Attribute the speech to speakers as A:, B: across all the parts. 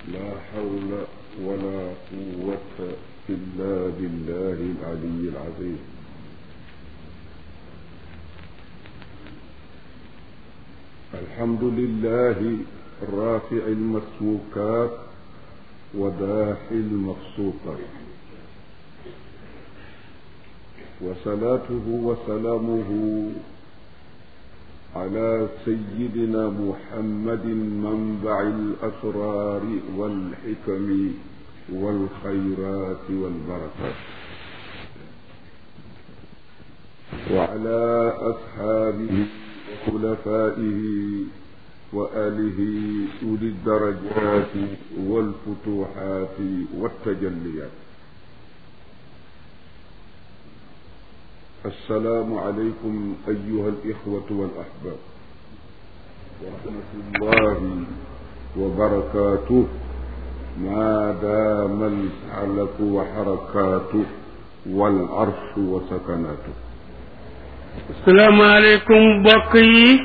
A: لا حول ولا قوة إلا بالله العلي العظيم. الحمد لله رافع المسموكات وداحي المبسوطات، وصلاته وسلامه على سيدنا محمد منبع الأسرار والحكم والخيرات والبركات، وعلى أصحابه وخلفائه وآله أولي الدرجات والفتوحات والتجليات. السلام عليكم أيها الإخوة والأحباب ورحمة الله وبركاته، ما دام الفلك وحركاته والعرش وسكناته.
B: السلام عليكم بقي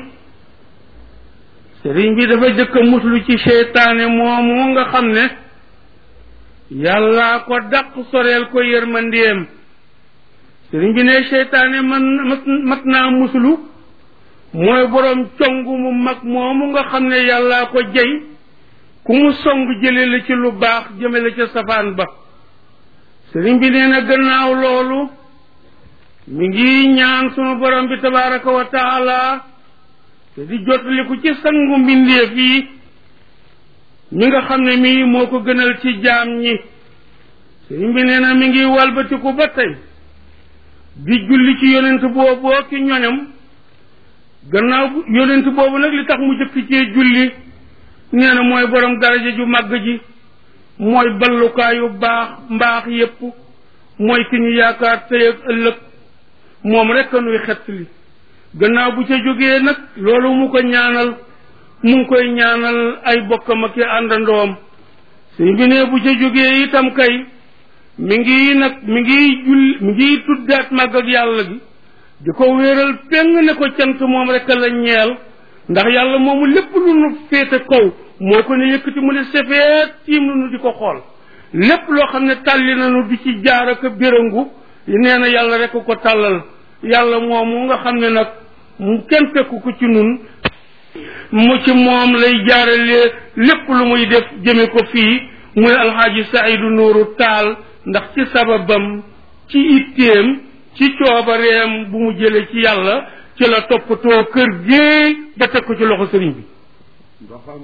B: sëriñ bi dafa jëkk muslu ci seytaane moomu nga xam ne yàllaa ko dàq soreel ko yërmandeem. sëriñ bi ne seytaane mat naa muslu mooy boroom congu mu mag moomu nga xam ne yàllaa ko jey ku mu song jële la ci lu baax jëme la ca safaan ba. sëriñ bi nee na gannaaw loolu mi ngi ñaan sunu borom bi tabaraka wa taala te di jotaliku ci sangu mbindeef yi ñi nga xam ne mii moo ko gënal ci jaam ñi. sëriñ bi nee na mi ngi walbatiku ba tey di julli ci yonent booboo ki ñoñam. gannaaw yonent boobu nag li tax mu jëkk cee julli nee na mooy borom daraja ju màgg ji, mooy ballukaayu baax mbaax yépp, mooy ki ñu yaakaar tey ak ëllëg, moom rek a nuy xett li. gannaaw bu ca jógee nag loolu mu ko ñaanal mu ngi koy ñaanal ay bokkam ak i àndandoom. sëñ bi ne bu ca jógee itam kay mi ngi tuddaat màgg ak yàlla gi di ko wéeral peng ne ko cant moom rek la ñeel, ndax yàlla moomu lépp lu nu féete kaw moo ko ne yëkkati mu ne sefeet tiim lu nu di ko xool. lépp loo xam ne tàlli nanu di ci jaar ak bérangu nee na yàlla rek ko tàllal. yàlla moomu nga xam ne nag mu kenn fekku ko ci nun mu ci moom lay jaarale lépp lu muy def jëme ko fii muy alxaaji Saidu Nuuru Taal, ndax ci sababam ci itteem ci coobareem bu mu jële ci yàlla ci la toppatoo kër géey ba teg ko ci loxo sëriñ bi.
A: ndaxam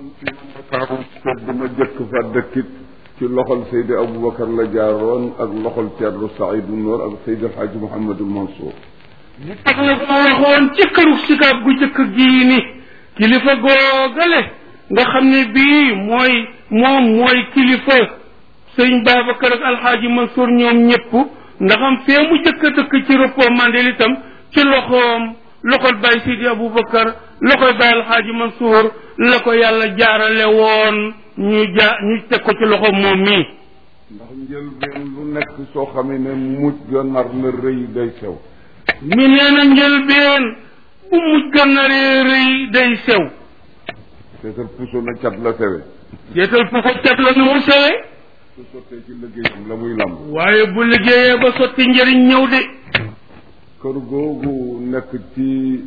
A: dama jëkk fa dëkkit ci loxol Seydi Aboubacar la jaaroon ak loxol Ceerno Saidu Nuur ak Seydi alxaaji Mouhamadul Mansour.
B: li tax nag moo waxoon ci këru sikaab gu jëkk gii ni kilifa googale nga xam ne bii mooy kilifa sëriñ Babacar ak alxaaji Mansour ñoom ñëpp, ndaxam fee mu jëkk a dëkk ci recommandé itam ci loxol Baye Sidi Aboubacar loxol Baye alxaaji Mansour la ko yàlla jaarale woon ñu teg ko ci loxo moom mii.
A: ndax njëlbeen lu nekk soo xamee ne mujj ga nar na rëy day sew.
B: mi nee na njëlbeen bu mujj ga naree rëy day sew.
A: seetal puso na cat la sewe.
B: seetal puso cat la nu mu sewe.
A: su sottee ci liggéeyam la muy lamb.
B: waaye bu liggéeyee ba sotti njëriñ ñëw de.
A: kër googu nekk ci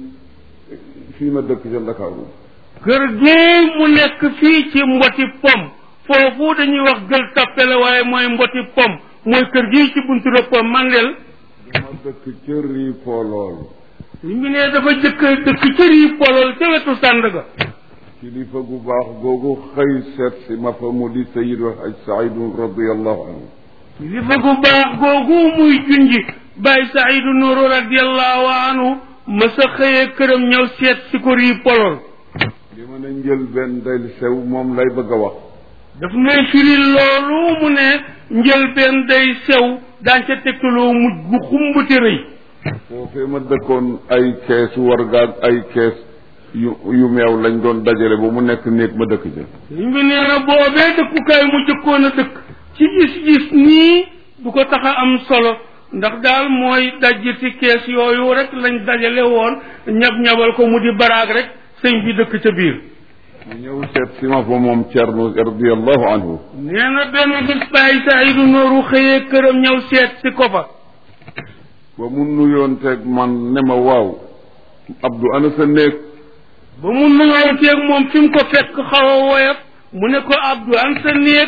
A: fii ma dëkk ca Ndakaaru.
B: kër gii mu nekk fii ci Mboti Pom foofu dañuy wax Gueule Tapée la waaye mooy Mboti Pom mooy kër gii ci buntu Pom Mandel.
A: dama dëkk ca Rii Polool.
B: li mu ne dafa dëkk ca Rii Polool ca wetu Sandaga.
A: kilifa gu baax googu xëy seet si ma fa mu di Seydou Haj Saidu radiyallahu anhu.
B: kilifa gu baax googu muy junji Baye Saidu Nuuru radiyallahu anhu ma sa xëyee këram ñëw seet si ko Rii Polool.
A: li ma ne njëlbeen day sew moom lay bëgg a wax.
B: daf ngay firi loolu mu ne njëlbeen day sew daan ca tegtaloo mujj gu xumbati rëy.
A: foofee ma dëkkoon ay kees wargaag ay kees yu meew lañ doon dajale ba mu nekk néeg ma dëkk ca.
B: liñ bi nee na boobee dëkkukaay mu jëkkoon a dëkk ci gis-gis nii du ko tax a am solo, ndax daal mooy dajjiti kees yooyu rek lañ dajale woon ñab-ñabal ko mu di baraag rek sëñ bi dëkk ca biir.
A: mu ñëw seet si ma fa moom Thierno radiallahu anhu.
B: nee na benn bis Baye Seydou Nourou xëyee këram ñëw seet si ko fa.
A: ba mu nuyoonteeg man ne ma waaw Abdou ana sa néeg.
B: ba mu nuyoonteeg moom fi mu ko fekk xaw a woyof mu ne ko Abdou an sa néeg.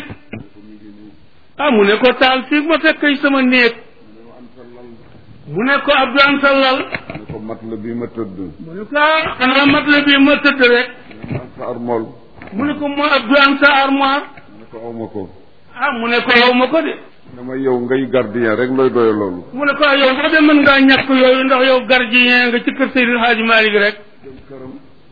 B: mu ne ko taal fii ma fekk sama néeg. mu ne ko Abdou an sa lal.
A: mu ne ko mat la bii ma tëdd.
B: mu ne ko xanaa mat la bii ma tëdd rek.
A: sa armoire.
B: mu ne ko moo Abdou an sa armoire.
A: mu ne ko aw ma ko.
B: mu ne ko yow ma ko de.
A: dama yow ngay gardien rek looy doye loolu.
B: mu ne ko yow sax de mën ngaa ñàkk yooyu ndax yow gardien nga ci kër Seydil Hadji Malick rek.
A: dem këram.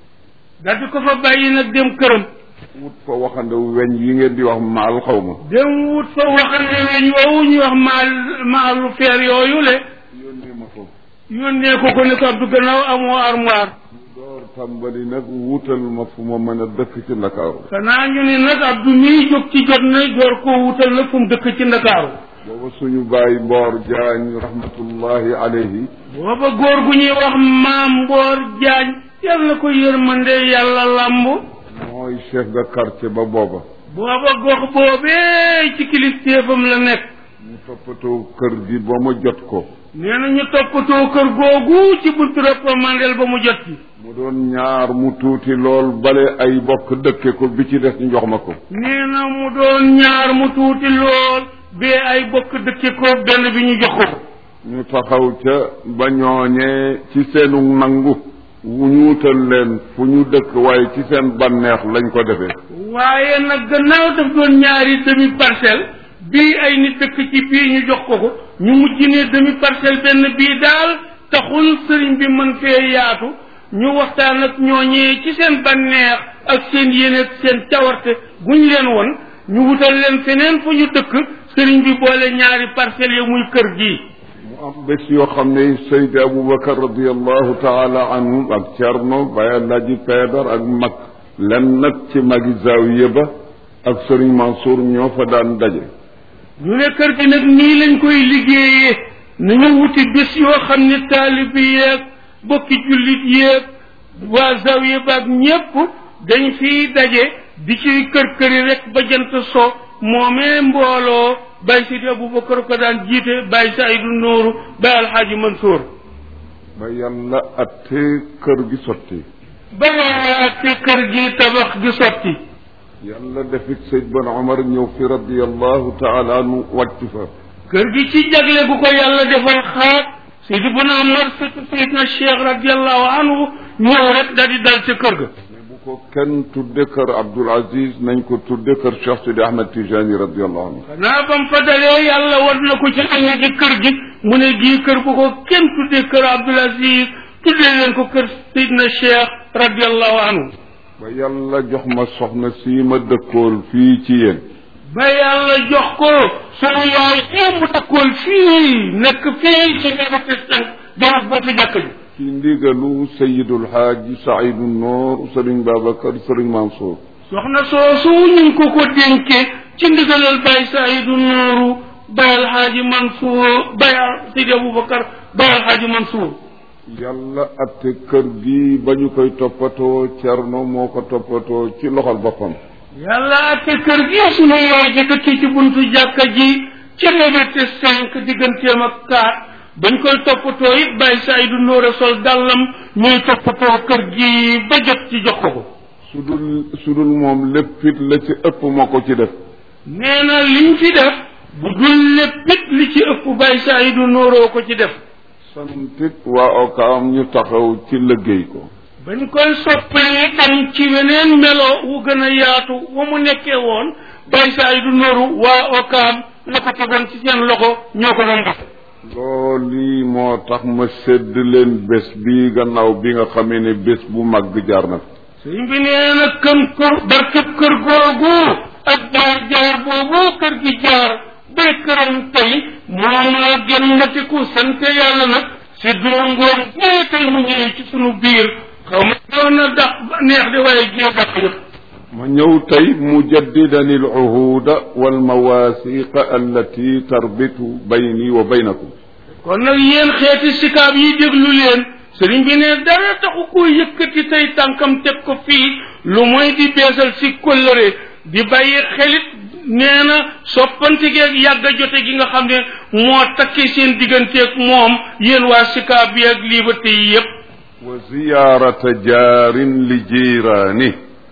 B: daal di ko fa bàyyi nag dem këram.
A: wut fa waxande weñ yi ngeen di wax maal xaw ma.
B: dem wut fa waxande weñ woowu ñuy wax maalu feer yooyu le.
A: yónnee ma ko.
B: yónnee ko ne ko Abdou gannaaw amoo armoire.
A: door tàmbali nag wutal ma fu ma mën a dëkk ci Ndakaaru.
B: xanaa ñu ne nag Abdou mii jóg ci jot na door koo wutal nag fu mu dëkk ci Ndakaaru.
A: booba suñu baay Mboor Jaañ rahmatullahi alayhi.
B: booba góor gu ñuy wax maam Mboor Jaañ yàlla ko yërmande yàlla lamb.
A: mooy chef de quartier ba booba.
B: booba gox boobee ci kilifteefam la nekk.
A: mu toppatoo kër gi ba ma jot ko.
B: nee na ñu toppatoo kër googu ci buntu mandel ba mu jot ci.
A: mu doon ñaar mu tuuti lool bale ay bokk dëkke ko bi ci des ñu jox ma ko.
B: nee na mu doon ñaar mu tuuti lool bee ay bokk dëkke ko benn bi ñu jox ko.
A: ñu taxaw ca ba ñooñee ci seenu nangu ñu wutal leen fu ñu dëkk waaye ci seen bànneex lañ ko defee.
B: waaye nag gannaaw daf doon ñaari demi parcelle bii ay nit dëkk ci bii ñu jox ko ñu mujj ne demi parcelle benn bii daal taxul sëriñ bi mën fee yaatu ñu waxtaan ak ñooñee ci seen bànneex ak seen yéene ak seen cawarte guñ leen won ñu wutal leen feneen fu ñu dëkk sëriñ bi boole ñaari parcelles yi muy kër gi.
A: mu am bés yoo xam ne Seydi Aboubacar radiallahu taala anhu ak Thierno Baye Alaaji Peedar ak mag len nag ci magi zaawiya ba ak sëriñ Mansour ñoo fa daan daje.
B: ñu ne kër gi nag nii lañ koy liggéeyee nañu wuti bés yoo xam ne taalibi yeeg bokki jullit yeeg waa zaawiya ba ak ñépp dañ fiy daje di ci kër-këri rek ba jant so moomee mbooloo Baye Sidi Aboubacar ko daan jiite Baye Seydou Nourou Baye Alhaji Mansour.
A: ba yàlla atte kër gi sotti.
B: ba yàlla atte kër gi tabax gi sotti.
A: yàlla defit Seyd Bon Omar ñëw fi radiallahu taala anu wàcc fa.
B: kër gi ci jagle bu ko yàlla defal xaat Seyd Bon Omar Seydina Cheikh radiallahu anhu ñëw rek daal di dal ca kër ga.
A: ko kenn tudde kër Abdoul Aziz nañ ko tudde kër Cheikh Sidi Ahmed Tijani radiallahu anhu.
B: xanaa bam fa dalee yàlla war na ko ci àll ci kër gi mu ne gii kër bu ko kenn tudde kër Abdoul Aziz tudde leen ko kër Seydina Cheikh radiallahu anhu.
A: ba yàlla jox ma soxna si ma dëkkool fii ci yéen.
B: ba yàlla jox ko sunu yaay xew mu dëkkool fii nekk fii ci Liberté 5 jox ba fi jàkk ji.
A: ci ndigalu Seydul Haaji Seydou Nour Serigne Babacar Serigne Mansour.
B: soxna soosu ñu ngi ko dénkee ci ndigalal Baye Seydou Nourou Baye Alhaji Mansour Baye Seydi Aboubacar Baye Alhaji Mansour.
A: yàlla atte kër gi ba ñu koy toppatoo Thierno moo ko toppatoo ci loxol boppam.
B: yàlla atte kër gi sunu yaay jëkk ci buntu jàkka ji ci Liberté 5 digganteem ak 4. bañ koy toppatoo it Baye Seydou Nourou sol dàllam ñuy toppatoo kër gi ba jot ci jox ko.
A: su dul moom lépp it la ci ëpp moo ko ci def.
B: nee na liñ fi def bu dul lépp it li ci ëpp Baye Seydou Nourou ko ci def.
A: santit waa Okaam ñu taxaw ci liggéey ko.
B: bañ koy soppee tam ci weneen melo wu gën a yaatu wa mu nekkee woon Baye Seydou Nourou waa Okaam la ko tegoon ci seen loxo ñoo ko doon def.
A: loolu moo tax ma sédd leen bés bi gannaaw bi nga xamee ne bés bu mag bi jaar na.
B: sëñ bi nee na barkeb kër googu ak jaar boobu kër gi jaar bay këram tey moom la génnatiku sant yàlla nag si duma ngoon bee tey mu ñëw ci sunu biir xaw ma doon na dax neex di waaye jee dàq yëpp.
A: ma ñëw tey mujaddidan al uhuda wal mawasiqa allati tarbitu bayni wa baynakum.
B: kon nag yéen xeeti sikaab yi déglu leen sëriñ bi ne dara taxu ko yëkkati tey tànkam teg ko fii lu mooy di beesal si kóllëre di bàyyi xelit nee na soppante geeg yàgg a jote gi nga xam ne moo takkee seen digganteeg moom yéen waa Sicap bi ak Liberté yi yépp
A: wa ziyaarata jaarin li jiiraani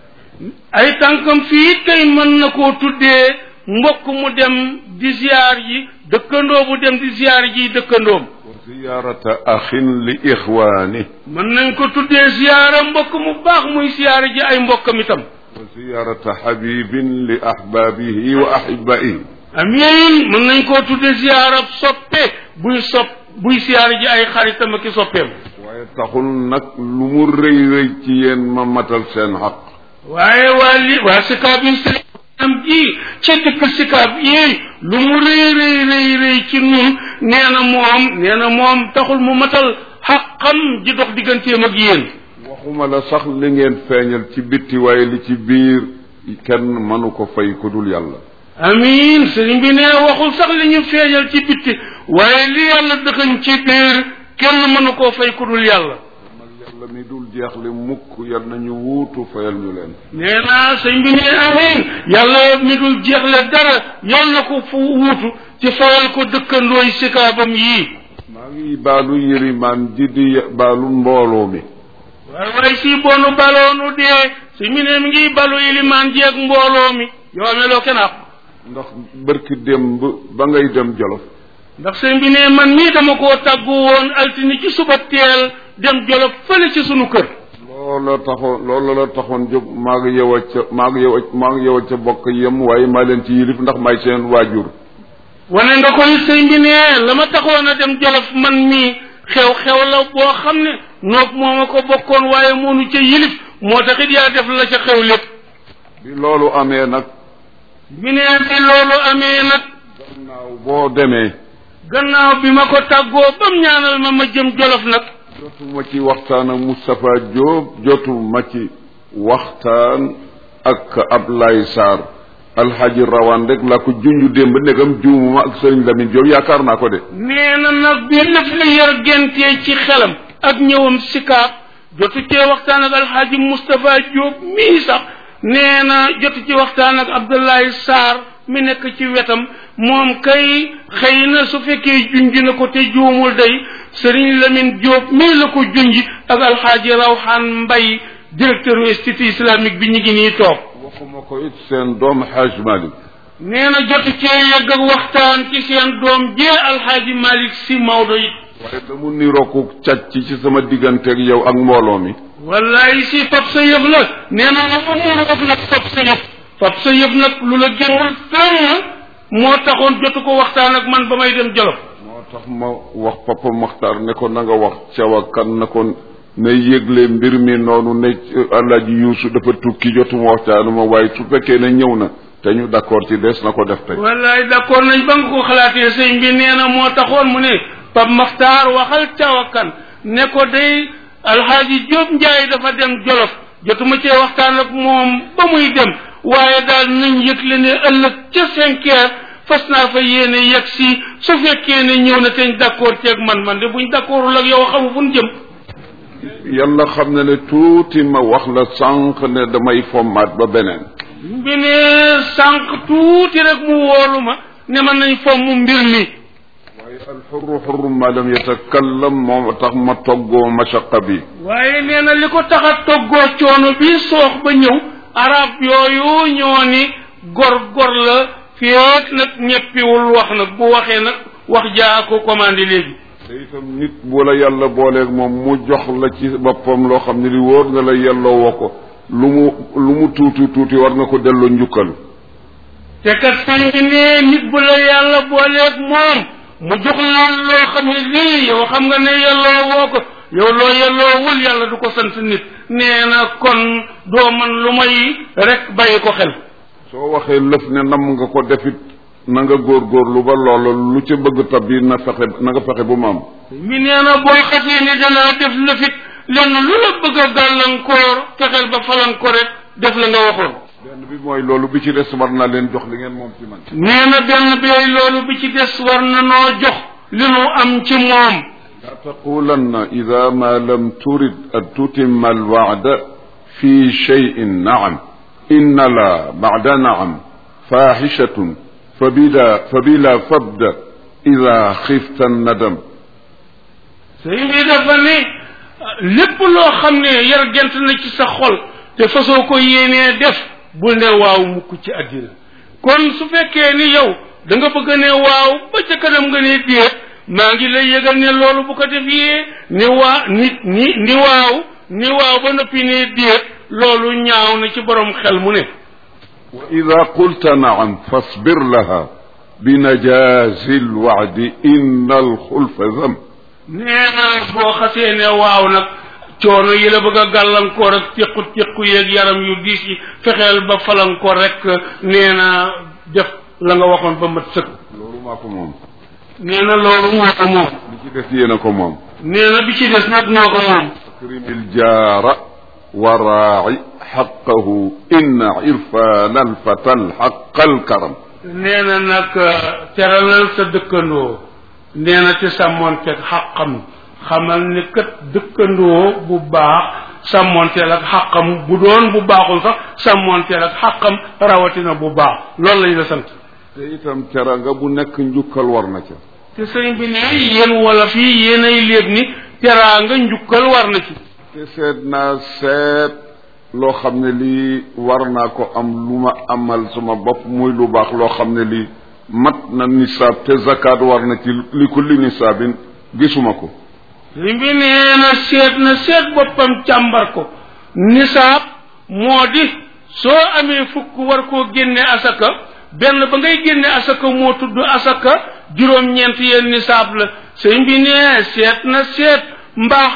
B: ay tànkam fii tey mën na koo tuddee mbokk mu dem di ziyaar ji dëkkandoo bu dem di ziyaar ji dëkkandoom
A: wa ziyaarata axin li ixwaani
B: mën nañ ko tuddee ziyaara mbokk mu baax muy ziyaar ji ay mbokkam itam
A: wa ziyaarata xabibin li ahbaabihi wa ahibaihi
B: amiin mën nañ koo tuddee ziyaara soppe buy ziyaar ji ay xaritam ak i soppeem
A: waaye taxul nag lu mu rëy rëy ci yéen ma matal seen xaq
B: waaye waa Sicap yi am ji ca dëkk Sicap yi lu mu rëy ci nun nee na moom taxul mu matal xaqam ji dox digganteem ak yéen
A: waxuma la sax li ngeen feeñal ci bitti waaye li ci biir kenn mënu ko fay ku dul yàlla
B: amiin sëriñ bi nee waxul sax li ñu feeñal ci bitti waaye li yàlla dëxañ ci biir kenn mënu koo fay ku dul yàlla
A: yàlla mi dul jeexle mukk yal nañu wuutu fayal ñu leen
B: nee naa sëñ bi nee amiin yàlla mi dul jeexle dara yal na ko fu wuutu ci fayal ko dëkkandooy Sicapam yii
A: maa ngi baalu yërimaan ji di baalu mbooloo mi
B: waaye si bonu baloonu dee si mi ne mi ngi balu yërimaan ji ak mbooloo mi yow ameloo kenn ak
A: ndax bërki démb ba ngay dem Jolof
B: ndax sëñ bi ne man mii dama koo tàggu woon altine ci suba teel dem Jolof fële ci sunu kër
A: loolu la taxoon jóg maa ngi yow a ca bokk yem waaye maa leen ci yilif ndax maay seen waajur
B: wane nga koy sëñ bi ne la ma taxoon a dem Jolof man mii xew-xew la boo xam ne noog moo ma ko bokkoon waaye moonu ca yilif moo taxit yaa def la ca xew lépp
A: bi loolu amee nag gannaaw boo demee
B: gannaaw bi ma ko tàggoo bam ñaanal ma jëm Jolof nag
A: jotuma ci waxtaan ak Moustapha Diop jotuma ci waxtaan ak Ablaye Sarr alxaaji rawaan rek laa ko junj démb ndegam juumuma ak sëriñ Lamine Diop yaakaar naa ko de
B: nee na nag bi lëf la yar gentee ci xelam ak ñëwam Sicap jotu cee waxtaan ak alxaaji Moustapha Diop mii sax nee na jotu ci waxtaan ak Abdoulaye Sarr mi nekk ci wetam moom kay xëy na su fekkee junj na ko te juumul day Serigne Lamine Diop mii la ko junj ak alxaaji Rawhan Mbay directeur institut islamique bi ñu ngi nii toog
A: waxuma ko it seen doom Hadj Malick
B: nee na jotu cee yegg ak waxtaan ci seen doom jee alxaaji Malick si Maodo it
A: waaye damu nirooku càcc ci sama digganteeg yow ak mbooloo mi
B: wallaay si fab sa yëf la nee na la mu niroog nag fab sa yëf nag lu la génnul fenn moo taxoon jotu ko waxtaan ak man ba may dem Jolof
A: moo tax ma wax Papa Maxtaar ne ko na nga wax cawakan na ko ne yëgle mbir mi noonu ne Alaaji Yuusu dafa tukki jotuma waxtaanu ma waaye su fekkee ne ñëw na te ñu d'accord ci des na ko def tey
B: wallaay d'accord nañ ba nga ko xalaatee sëñ bi nee na moo taxoon mu ne Papa Maxtaar waxal cawakan ne ko day Alxaaji Jóob Njaay dafa dem Jolof jotuma cee waxtaan ak moom ba muy dem waaye daal nañ yëgle ne ëllëg ca 5 heures fas naa fa yéene yegg si su fekkee ne ñëw na teñ d'accord ceeg man de buñ d'accordul ak yow xamu fu ñu jëm
A: yàlla xam na ne tuuti ma wax la sànq ne damay fommaat ba beneen
B: bi ne sànq tuuti rek mu woolu ma ne man nañ fomm mbir mi
A: waaye alxurru xurru ma lam yatakallam moo tax ma toggoo machaqa bi
B: waaye nee na li ko tax a toggoo coono bi soox ba ñëw arab yooyu ñoo ni gor la feek nag ñeppiwul wax nag bu waxee nag wax jaa ko commandé léegi
A: te itam nit bu la yàlla booleeg moom mu jox la ci boppam loo xam ne li wóor nga la yelloo woo ko lu mu tuuti war nga ko delloo njukkal
B: te kat sañ ne nit bu la yàlla booleeg moom mu jox la loo xam ne lii yow xam nga ne yelloo woo ko yow loo yelloowul yàlla du ko sant nit nee na kon doo man lu may rek bàyyi ko xel
A: soo waxee lëf ne nam nga ko defit na nga góorgóorlu ba loola lu ca bëgg tab yi na nga fexe bu mu am
B: mi nee na boo xasee ne danaa def lëfit lenn lu la bëgg a gàllankoor fexeel ba falan ko rek def la nga waxoon
A: benn bi mooy loolu bi ci des war naa leen jox li ngeen moom ci man
B: nee na benn bi loolu bi ci des war na noo jox li nu am ci moom
A: la taqulanna ida ma lam turid an tutimma alwaada في شيء نعم إن لا بعد نعم فاحشة فبلا فبد إذا خفت الندم
B: sëñ bi dafa ne lépp loo xam ne yar gent na ci sa xol te fasoo ko yéenee def bul ne waaw mukk ci àddina kon su fekkee ni yow da nga bëgg ne waaw ba ca kanam nga ne déet maa ngi lay yëgal ne loolu bu ko def yee ni waaw ba noppi ne déet loolu ñaaw na ci borom xel mu ne
A: wa ida qulta naam fasbir laha binajazi lwacdi inna alxulfa dam
B: nee na boo xasee ne waaw nag coono yi la bëgg a gàllankoor ak téqu yeeg yaram yu diis yi fexeel ba falankoor rek nee na def la nga waxoon ba mat sëkk
A: loolu maa ko moom
B: nee na loolu moo ko moom
A: li ci des yéen a ko moom
B: nee na bi ci des nag noo ko moom
A: akrimil jaara wa raaci xaqahu inna irfana alfata alxaqa alkaram nee
B: na nag teralal sa dëkkandoo nee na ci sàmmoonteeg xaqam xamal ni kat dëkkandoo bu baax sàmmoonteel ak xaqam bu doon bu baaxul sax sàmmoonteel ak xaqam rawatina bu baax loolu lañ la sant
A: te itam teranga bu nekk njukkal war na ca
B: te sëñ bi ne yéen wolof yi yéenay léeb ni teraanga njukkal war na ci
A: te seet loo xam ne lii war naa ko am lu ma amal sama bopp muy lu baax loo xam ne lii mat na nisaab te zakat war na ci li kulli nisaabin gisuma ko
B: li bi nee na seet boppam càmbar ko nisaab moo di soo amee fukk war koo génne asaka benn ba ngay génne asaka moo tudd asaka juróom-ñeent yeen nisaab la sëñ bi nee seet mbaax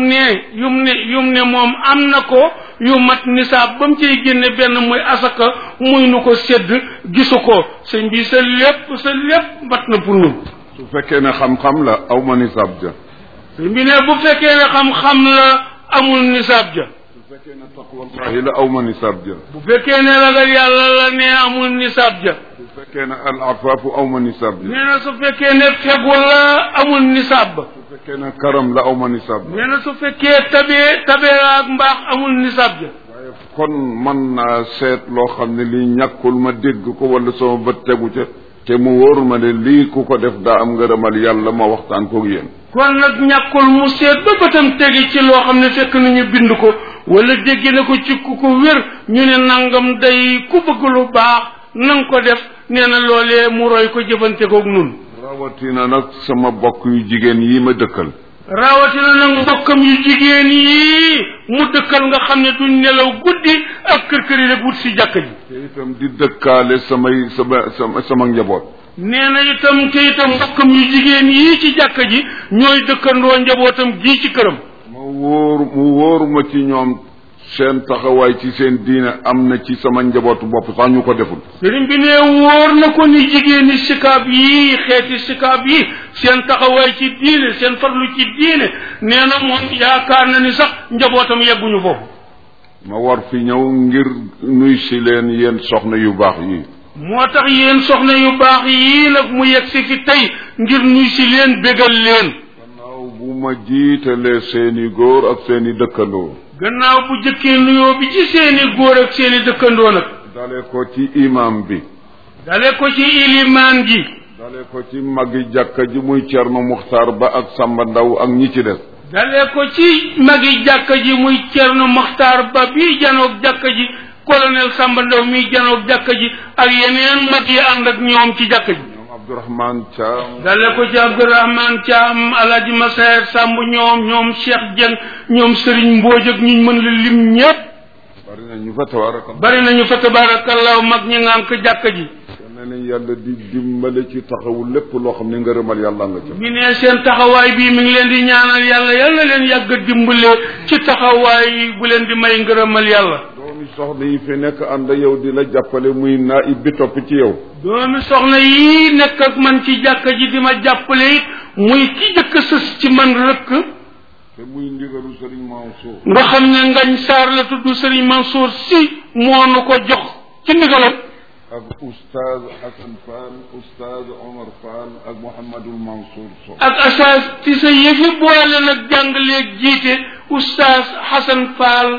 B: yum ne moom am na ko yu mat nisaab ba mu ciy génne benn muy asaka muy nu ko sedd gisu ko sëñ bi sa lépp mat na pour ñun
A: su fekkee ne xam-xam la aw ma nisaab ja
B: sëñ bi ne bu fekkee ne xam-xam la amul nisaab ja
A: su fekkee ne taqwallahi la aw ma nisaab ja
B: bu fekkee ne ragal yàlla la ne amul nisaab ja
A: su fekkee ne al afaafu aw ma nisaab ja
B: nee na su fekkee ne fegu la amul nisaab ba
A: su fekkee ne karam la aw ma nisaab ja
B: nee na su fekkee tabee la ak mbaax amul nisaab ja
A: waaye kon mën naa seet loo xam ne lii ñàkkul ma dégg ko wala sama bët tegu ca te mu wóor ma ne lii ku ko def daa am ngërëmal yàlla ma waxtaan koog yéen
B: kon nag ñàkkul mu seet ba bëtam tegi ci loo xam ne fekk nañu bind ko wala dégg na ko ci ku ko wér ñu ne nangam day ku bëgg lu baax nang ko def nee na loolee mu roy ko jëfante koog nun
A: rawatina nag sama bokk yu jigéen yi ma dëkkal
B: rawatina nag mbokkam yu jigéen yi mu dëkkal nga xam ne duñ nelaw guddi ak kër yi rek wut si jàkk ji
A: te itam di dëkkaale sama njaboot
B: nee na itam te itam mbokkam yu jigéen yi ci jàkk ji ñooy dëkkandoo njabootam gii ci këram
A: mu wóor ma ci ñoom seen taxawaay ci seen diine am na ci sama njabootu bopp sax ñu ko deful
B: sëriñ bi ne wóor na ko ni jigéeni sikaab yi xeeti sikaab yi seen taxawaay ci diine seen farlu ci diine nee na moom yaakaar na ni sax njabootam yegguñu foofu
A: ma war fi ñëw ngir nuy si leen yéen soxna yu baax yi
B: moo tax yéen soxna yu baax yii nag mu yegg si fi tey ngir nuy si leen bégal leen
A: gannaaw bu ma jiitalee seeni góor ak seeni dëkkandoo
B: gannaaw bu jëkkee nuyoo bi ci seeni góor ak seeni dëkkandoo nag
A: dale ko ci imam bi
B: dale ko ci ilimaan ji
A: dale ko ci magi jàkka ji muy Cerno Muxtaar Ba ak Samba Ndaw ak ñi ci des
B: dale ko ci magi jàkka ji muy Cerno Muxtaar Ba bii janoog jàkka ji colonel Samba Ndaw mii janoog jàkka ji ak yeneen mag yi ànd ak ñoom ci jàkka ji
A: Abdourahmane Thiam
B: dale ko ci Abdourahmane Thiam Alaaji Masayer Samb ñoom Cheikh Dieng ñoom Serigne Mbodj ak ñu mën la lim ñépp bari nañu fa tabarakallah mag ñi ngànk jàkka ji
A: ne leen yàlla di dimbale ci taxawu lépp loo xam ne ngërëmal yàlla nga ca
B: mi ne seen taxawaay bii mi ngi leen di ñaanal yàlla leen yàgg a dimbale ci taxawaay bu leen di may ngërëmal yàlla
A: doomi soxna yi fi nekk ànd yow di la jàppale muy naib bi topp ci yow
B: doomi soxna yi nekk ak man ci jàkka ji di ma jàppale it muy ki jëkk sës ci man rëkk
A: te muy ndigalu Serigne Mansour
B: nga xam ne Ngañ Sarr la tudd Serigne Mansour si moo nu ko jox ci ndigalam
A: ak oustaz Hassan Fall oustaz Omar Fall ak Mouhamadul Mansour Sow
B: ak asas ci sa yëfi boole nag jàngaleeg jiite oustaz Hassan Fall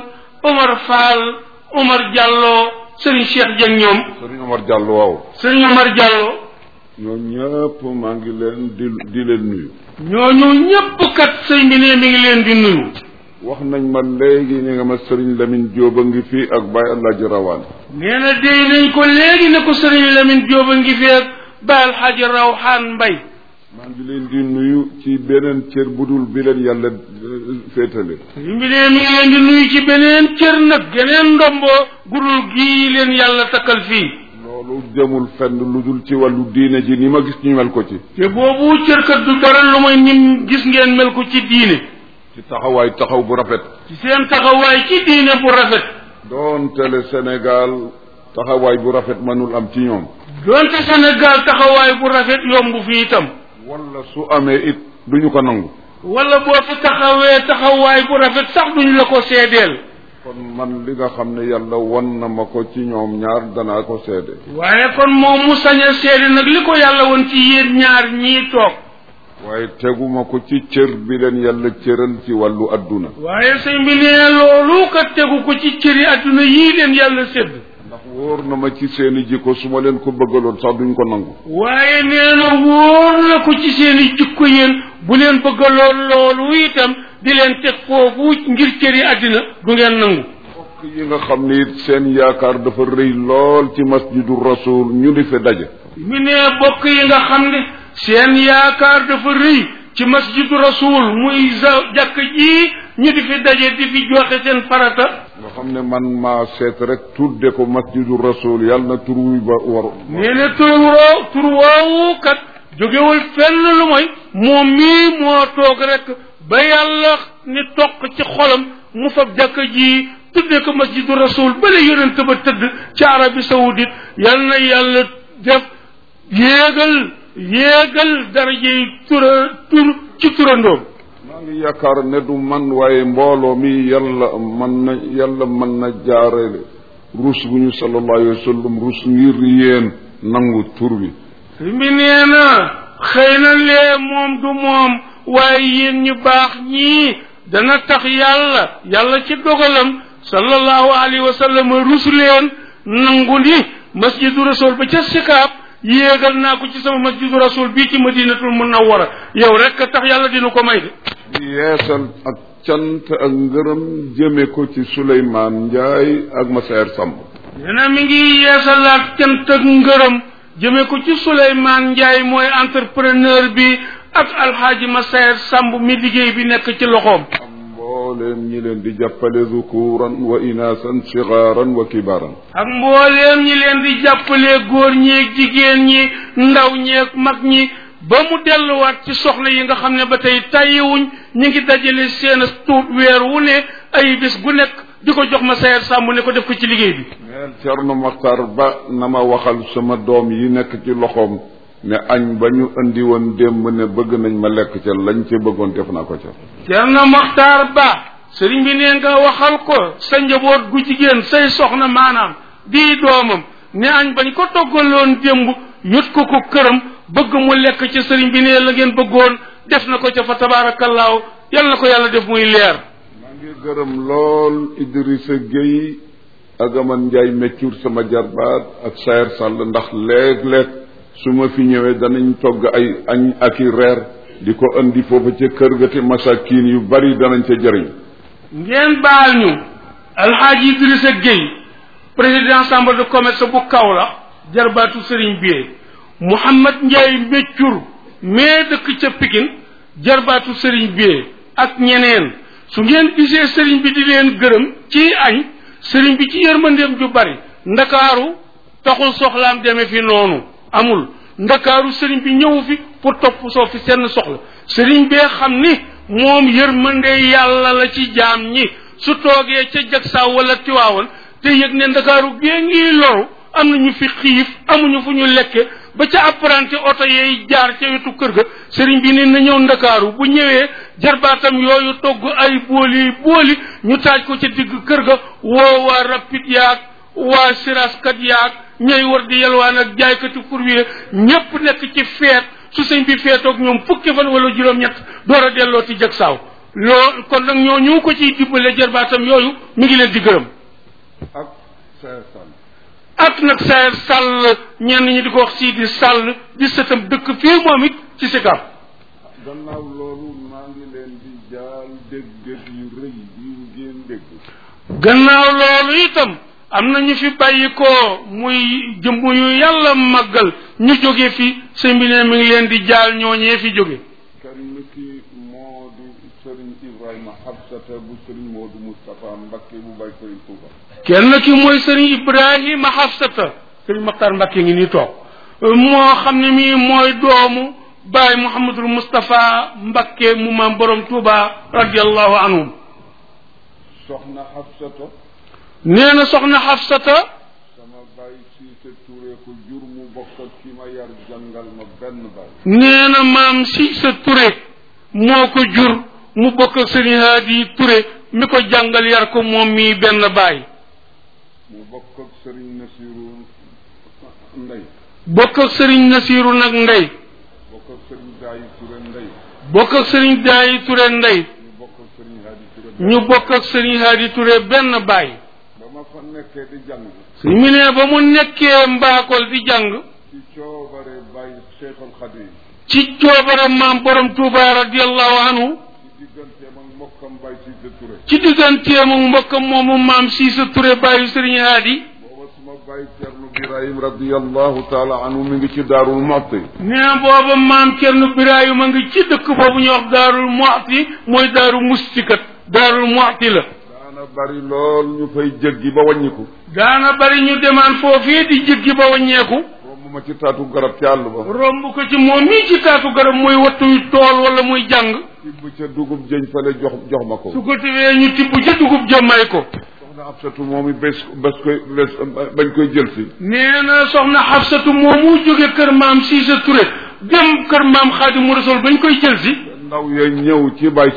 B: Omar Fall Omar Diallo Serigne Cheikh Dieng ñoom.
A: Serigne Omar Diallo waaw.
B: Serigne Omar Diallo.
A: ñoo ñëpp maa ngi leen di leen nuyu.
B: ñooñu ñëpp kat sëñ bi ne mi ngi leen di nuyu.
A: wax nañ ma léegi ni nga ma Serigne Lamine Diop a ngi fi ak Baye Alhaji Rawaan. nee
B: na déy nañ ko léegi ne ko Serigne Lamine Diop a ngi fi ak Baye Alhaji Rawaan Mbay.
A: maa ngi leen di nuyu ci beneen cër bu dul bi leen yàlla féetale.
B: sëñ bi ne mi ngi leen di nuyu ci beneen cër nag geneen ndombo gudul gii leen yàlla takkal fii.
A: loolu jëmul fenn lu dul ci wàllu diine ji ni ma gis ñu mel ko ci. te
B: boobu cër kat du dara lu may nim gis ngeen mel ko ci diine.
A: ci taxaw bu rafet.
B: ci seen taxawaay ci diine bu rafet.
A: doonte le Sénégal taxawaay bu rafet mënul am ci ñoom.
B: doonte Sénégal taxawaay bu rafet yomb fi itam.
A: wala su amee it duñu ko nangu.
B: wala boo fi taxawee taxawaay bu rafet sax duñu la ko seedeel.
A: kon man li nga xam ne yàlla won na ma ko ci ñoom ñaar danaa ko seede.
B: waaye kon moom mu sañ a seede nag li ko yàlla won ci yéen ñaar ñii toog.
A: waaye teguma ko ci cër bi leen yàlla cëral ci wàllu adduna.
B: waaye sëñ bi nee loolu kat tegu ko ci cëri adduna yii leen yàlla sédd.
A: ndax wóor na ma ci seeni jikko su ma leen ko bëggaloon sax duñ ko nangu.
B: waaye nee na wóor na ko ci seeni jikko yéen bu leen bëggaloon loolu itam di leen teg foofu ngir cëri addina du ngeen nangu.
A: mbokk yi nga xam ni it seen yaakaar dafa rëy lool ci masjidu rasul ñu di fi daje.
B: mi ne bokk yi nga xam ne seen yaakaar dafa rëy ci masjidu rasul muy jàkk ji ñu di fi daje di fi joxe seen farata.
A: nga xam ne man maa seet rek tudde ko masjidu rasul yàlla na tur wi ba war.
B: nee na tur woowu kat jógewul fenn lu mooy moom mii moo toog rek ba yàlla ni toq ci xolam mu fab jàkk ji tudde ko masjidu rasul bale yonent ba tëdd ci Arabie Saoudite yal na yàlla def yéegal daraje tur ci turandoom.
A: maa ngi yaakaar ne du man waaye mbooloo mi yàlla mën na jaarale rus bu ñu sallallahu alayhi wa sallam rus ngir yéen nangu tur bi.
B: mi nee na xëy na lee moom du moom waaye yéen ñu baax ñii dana tax yàlla ci dogalam sallallahu alayhi wa sallam rus leen nangu ni masjidu rasul ba ca Sikaab yéegal naa ko ci sama masjidu rasul bii ci madinatul munawwara yow rek tax yàlla dina ko may de.
A: di yeesal ak cant ak ngërëm jëme ko ci Souleymane Ndiaye ak Massaer Samb.
B: nee na mi ngi yeesal ak cant ak ngërëm jëme ko ci Souleymane Ndiaye mooy entrepreneur bi ak alxaaji Massaer Samb mi liggéey bi nekk ci loxoom.
A: mbooleem ñi leen di jàppale zukuran wa inaasan sigaaran wa kibaaran.
B: ak mbooleem ñi leen di jàppale góor ñeeg jigéen ñi ndaw ñeeg mag ñi ba mu delluwaat ci soxla yi nga xam ne ba tey tàyyiwuñ ñu ngi dajale seen tuut weer wu ne ay bés gu nekk di ko jox Massaer Samb ne ko def ko ci liggéey bi.
A: neel Cerno Maxtar Ba na ma waxal sama doom yi nekk ci loxoom ne añ ba ñu andi woon démb ne bëgg nañ ma lekk ca lañ ca bëggoon def naa ko ca. Cerno
B: Maxtar Ba sëriñ bi nee nga waxal ko sa njaboot gu jigéen say soxna maanaam di doomam ne añ bañ ko toggaloon démb yot ko këram bëgg mu lekk ca sëriñ bi ne la ngeen bëggoon def na ko ca fa tabaarakallaahu yal na ko yàlla def muy leer.
A: maa ngi gërëm lool Idrissa Gueye ak Aman Ndiaye Meccur sama jarbaat ak Sayer Sall ndax léeg-léeg su ma fi ñëwee danañ togg ay añ ak i reer di ko andi foofu ca kër ga te masakin yu bari danañ ca jëriñ.
B: ngeen baal ñu alxaaji Idrissa Gueye président chambre de commerce bu Kaolack jarbaatu sëriñ bi Mouhamad Ndiaye Meccur mais dëkk ca Pikine jarbaatu sëriñ bi ak ñeneen su ngeen gisee sëriñ bi di leen gërëm ci añ sëriñ bi ci yërmandeem ju bari ndakaaru taxul soxlaam deme fi noonu amul ndakaaru sëriñ bi ñëw fi pour topp soo fi seen soxla sëriñ bee xam ni moom yërmande yàlla la ci jaam ñi su toogee ca Jaksaaw wala Tiwaawan te yëg ne ndakaaru gee ngi loru am na ñu fi xiif amuñu fu ñu lekke ba ca apprenti oto yeey jaar ca wetu kër ga sëriñ bi ne na ñëw ndakaaru bu ñëwee jarbaatam yooyu togg ay booli ñu taaj ko ca digg kër ga woo waa rapide yaag waa siraskat yaag ñay war di yalwaan ak jaaykati fourwier ñépp nekk ci feet su sëñ bi feetoog ñoom fukki fan wala juróom-ñett door a delloo ci Jaksaaw loolu kon nag ñooñu ko ciy dimbale jarbaatam yooyu mi ngi leen di gërëm.
A: ak Sayer Sall.
B: ak nag Sayer Sall ñenn ñi di ko wax Sidi Sall di sëtam dëkk fii moom it ci Sicap.
A: gannaaw loolu maa ngi leen di jaal dégg-dégg yu rëy yu ngeen dégg.
B: gannaaw loolu itam am na ñu fi bàyyi ko muy jëmm yu yàlla màggal ñu jóge fi sëñ bi ne mi ngi leen di jaal ñooñee fi jóge.
A: kenn ki moo di Serigne Ibrahima Hafsata bu Serigne Modou Moustapha Mbacké bu Baye Serigne Touba.
B: kenn ki mooy Serigne Ibrahima Hafsata Serigne Makhtar Mbacké ngi nii toog moo xam ne mii mooy doomu Baye Mouhamadul Moustapha Mbacké mu maam borom Touba radiyallahu anhum.
A: soxna Hafsata.
B: nee na soxna Hafsata.
A: sama baay Siise Touré ko jur mu bokk ak ki ma yar jàngal ma benn baay.
B: nee na maam Siise Touré moo ko jur mu bokk ak Serigne Hadi Touré mi ko jàngal yar ko moom mii benn baay.
A: mu bokk ak Serigne Nasiru Ndey.
B: bokk ak Serigne Nasiru nag Ndey.
A: bokk ak Serigne Daayi Touré Ndey.
B: bokk ak Serigne Daayi Touré Ndey. ñu bokk ak Serigne Hadi Touré benn baay.
A: ba ma fa nekkee di jàng.
B: su ñu nee ba mu nekkee mbaakol di jàng.
A: ci coobare Baay Cheikhul Khadim.
B: ci coobare maam borom Touba radiyallahu anhu.
A: ci digganteem ak mbokkam Baay Siise Touré.
B: ci digganteem ak mbokkam moomu maam Siise Touré baayu Serigne Hadi.
A: booba suma baay Cerno Birahim radiyallahu taala anhu mi ngi ci Daarul Muxti.
B: nee booba maam Cerno Birahim a ngi ci dëkk boobu ñu wax Daarul Muxti mooy Daaru Mustikat Daarul Muxti la.
A: daana bari lool ñu fay jéggi ba wàññiku.
B: daana bari ñu demaan foofii di jéggi ba wàññeeku.
A: romb ma ci taatu garab ci àll ba.
B: romb ko ci moom mii ci taatu garab muy wattuy tool wala muy jàng.
A: tibb ca dugub jëñ fale jox ma ko.
B: su ko tewee ñu tibb ca dugub jëmmay ko.
A: soxna Hafsatu moomu bañ koy jël si.
B: nee na soxna Hafsatu moomu jóge kër maam Siise Touré dem kër maam Xaadimu Rasuul bañ koy jël si.
A: ndaw ya ñëw ci Baye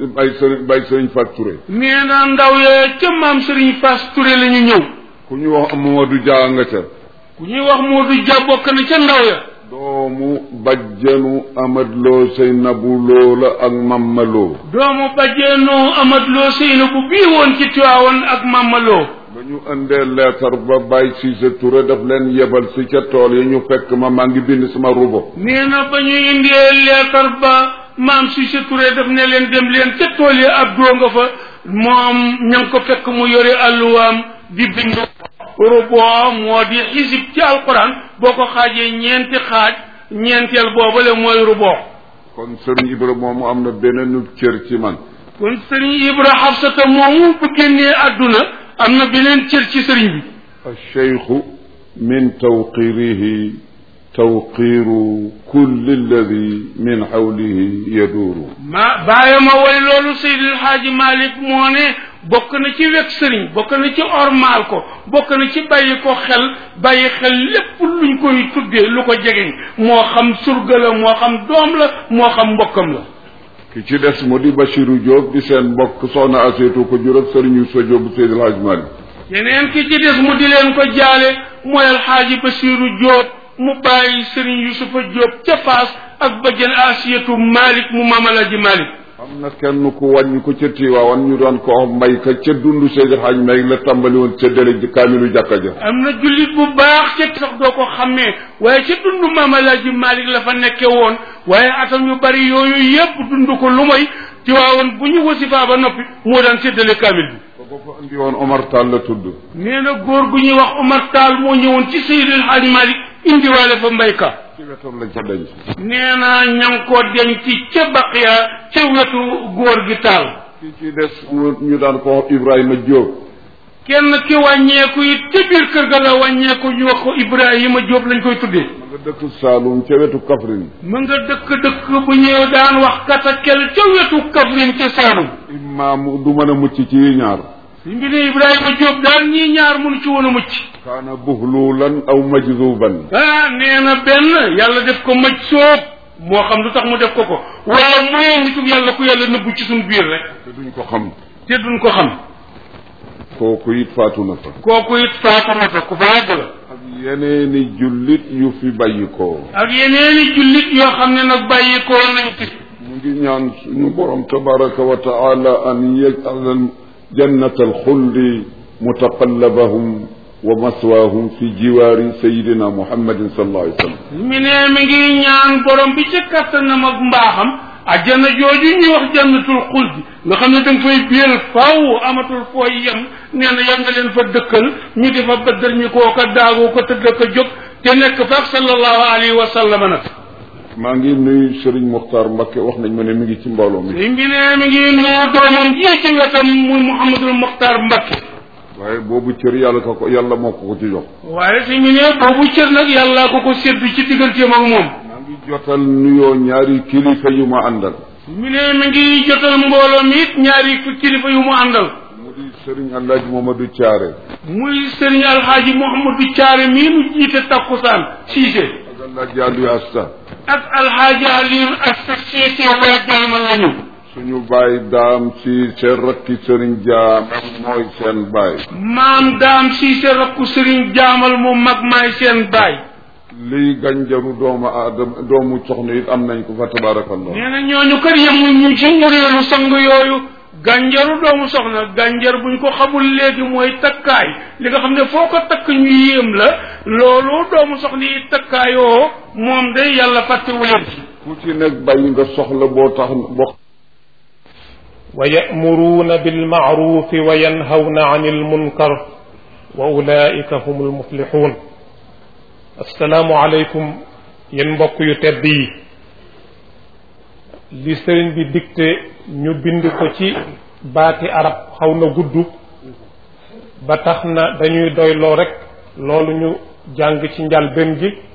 A: Serigne Fass Touré.
B: nee na ndaw ya ca maam Serigne Fass Touré la ñu ñëw.
A: ku ñu wax Amadou Dia nga ca.
B: ku ñuy wax Modou Dia bokk na ca ndaw ya.
A: doomu bajjanu Amad Lo Seynabu Lo la ak Mamma Lo.
B: doomu bajjanu Amad Lo Seynabu bii woon ci Tiwaawan ak Mamma Lo.
A: ba ñu indee leetar ba Baye Siise Touré daf leen yebal si ca tool yi ñu fekk ma maa ngi bind sama rubo.
B: nee na ba ñu indee leetar ba maam Siise Touré daf ne leen dem leen ca tool yi ab doo nga fa moom ña ngi ko fekk mu yore alluwaam di bind. rubo moo di xisib ci alquran boo ko xaajee ñeenti xaaj ñeenteel boobale mooy rubo. kon
A: Serigne Ibra moomu am na beneen cër ci man.
B: kon Serigne Ibra Hafsata moomu bu génnee àdduna am na beneen cër ci Serigne bi.
A: alcheikhu min tawqirihi tawqiru kulli alladi min xawlihi yaduuru.
B: bàyyi ma way loolu Seydil Haaji Malick moo ne bokk na ci wekk sëriñ bokk na ci ormaal ko bokk na ci bàyyi ko xel bàyyi xel lépp luñ koy tuddee lu ko jegeñ moo xam surga la moo xam doom la moo xam mbokkam la.
A: ki ci des mu di Bachirou Diop di seen mbokk soxna Aseetu ko jur ak sëriñ Youssou Diop bu Seydil Haaji Malick.
B: yeneen ki ci des mu di leen ko jaale mooy Alxaaji Bachirou Diop mu bàyyi sëriñ Youssoufa Diop ca Faas ak bajjan Asiyatu Malick mu maam Alaaji Malick.
A: am na kenn ku wàññi ko ca Tiwaawan ñu doon ko wax mbay ka ca dundu Seydil Haaji Malick la tàmbali woon ca dele ji kaamilu jàkka ja. am
B: na jullit bu baax ca sax doo ko xàmmee waaye ca dundu maam Alaaji Malick la fa nekke woon waaye atam yu bari yooyu yépp dund ko lu mooy Tiwaawan bu ñu wasifaa ba noppi moo daan séddale kaamil bi.
A: ko fa indi woon Omar Tall la tudd.
B: nee na góor gu ñuy wax Omar Tall moo ñëwoon ci Seydil Haaji Malick indiwaale fa mbayka.
A: ci wetam lañ ca denc.
B: nee na ña ngi koo denc ca Baqiya ca wetu góor gi Taal.
A: ki ci des ñu daan ko wax Ibrahima Diop.
B: kenn ki wàññeeku it ca biir kër ga la wàññeeku ñu wax ko Ibrahima Diop lañ koy tuddee.
A: ma nga dëkk Saalum ca wetu Kaffrine.
B: ma nga dëkk bu ñëw daan wax katakel ca wetu Kaffrine ca Saalum.
A: imaam du mën a mucc ci ñaar.
B: suñ bi ne Ibrahima Diop daan ñii ñaar mënu ci woon a mucc.
A: kaana buxluulan aw majzuban.
B: nee na benn yàlla def ko maj soob moo xam lu tax mu def ko wala moo nitu yàlla ku yàlla nëbbu ci suñ biir rek.
A: te duñ ko xam. kooku it faatu na fa.
B: ku fa yàgg la.
A: ak yeneeni jullit yu fi bàyyikoo.
B: ak yeneeni jullit yoo xam ne nag bàyyikoo nañ ci.
A: mu ngi ñaan suñu borom tabaraka wa taala an yaj'al jannata alxuldi mutaqallabahum wa maswaahum fi jiwaari sayidina muhammadin sallallahu alayhi wa sallam.
B: mi ne mi ngi ñaan borom bi ci kattanam ak mbaaxam ajjana jooju ñuy wax jannatul xuldi nga xam ne danga fay biel faaw amatul fooy yem nee na yam nga leen fa dëkkal ñu di fa bëddal ñu koo ko daagoo ko tëdd ko jóg te nekk fa sallallahu alayhi wa sallam nag.
A: maa ngi nuyu Serigne Mokhtar Mbacké wax nañ ma ne mi ngi ci mbooloo mi.
B: mi ne mi ngi nuyu doomam ji ci wetam muy Mouhamadul Mokhtar Mbacké.
A: waaye boobu cër yàlla moo ko ci jox.
B: waaye si mi ne boobu cër nag yàllaa ko séddu ci digganteem ak moom.
A: maa ngi jotal nuyoo ñaari kilifa yu ma àndal.
B: mi ne mi ngi jotal mbooloo mi it ñaari kilifa yu mu àndal.
A: mu di Serigne Alhaji Momadou Thiaré.
B: muy Serigne Alhaji Mohamadou Thiaré mii nu jiite takkusaan Cissé.
A: ak Alhaji Aliou Asta.
B: ak Alhaji Aliou Asta Cissé wala jaamal lañu.
A: suñu baay daam si seen rakki Serigne Jaam mooy seen baay.
B: maam daam si seen rakku Serigne Jaamal mu mag maay seen baay.
A: lii gànjaru doomu soxna it am nañ ko fa tabarakallah.
B: nee na ñooñu kër yemuñu ci nguréelu sang yooyu gànjaru doomu soxna gànjar buñ ko xamul léegi mooy takkaay li nga xam ne foo ko takk ñu yéem la loolu doomu soxna yi takkaayoo moom de yàlla fàttewu leen ci.
A: ku ci nekk bàyyi nga soxla boo tax boo.
C: wa ya'muruuna bilma'ruufi wa yanhawna 'anil munkar wa ulaa'ika humul muflixuun. assalaamu aleykum yéen mbokk yu tedd yi. li sëriñ bi dicté ñu bind ko ci baati arab xaw na gudd ba tax na dañuy doyloo rek loolu ñu jàng ci njalbeen gi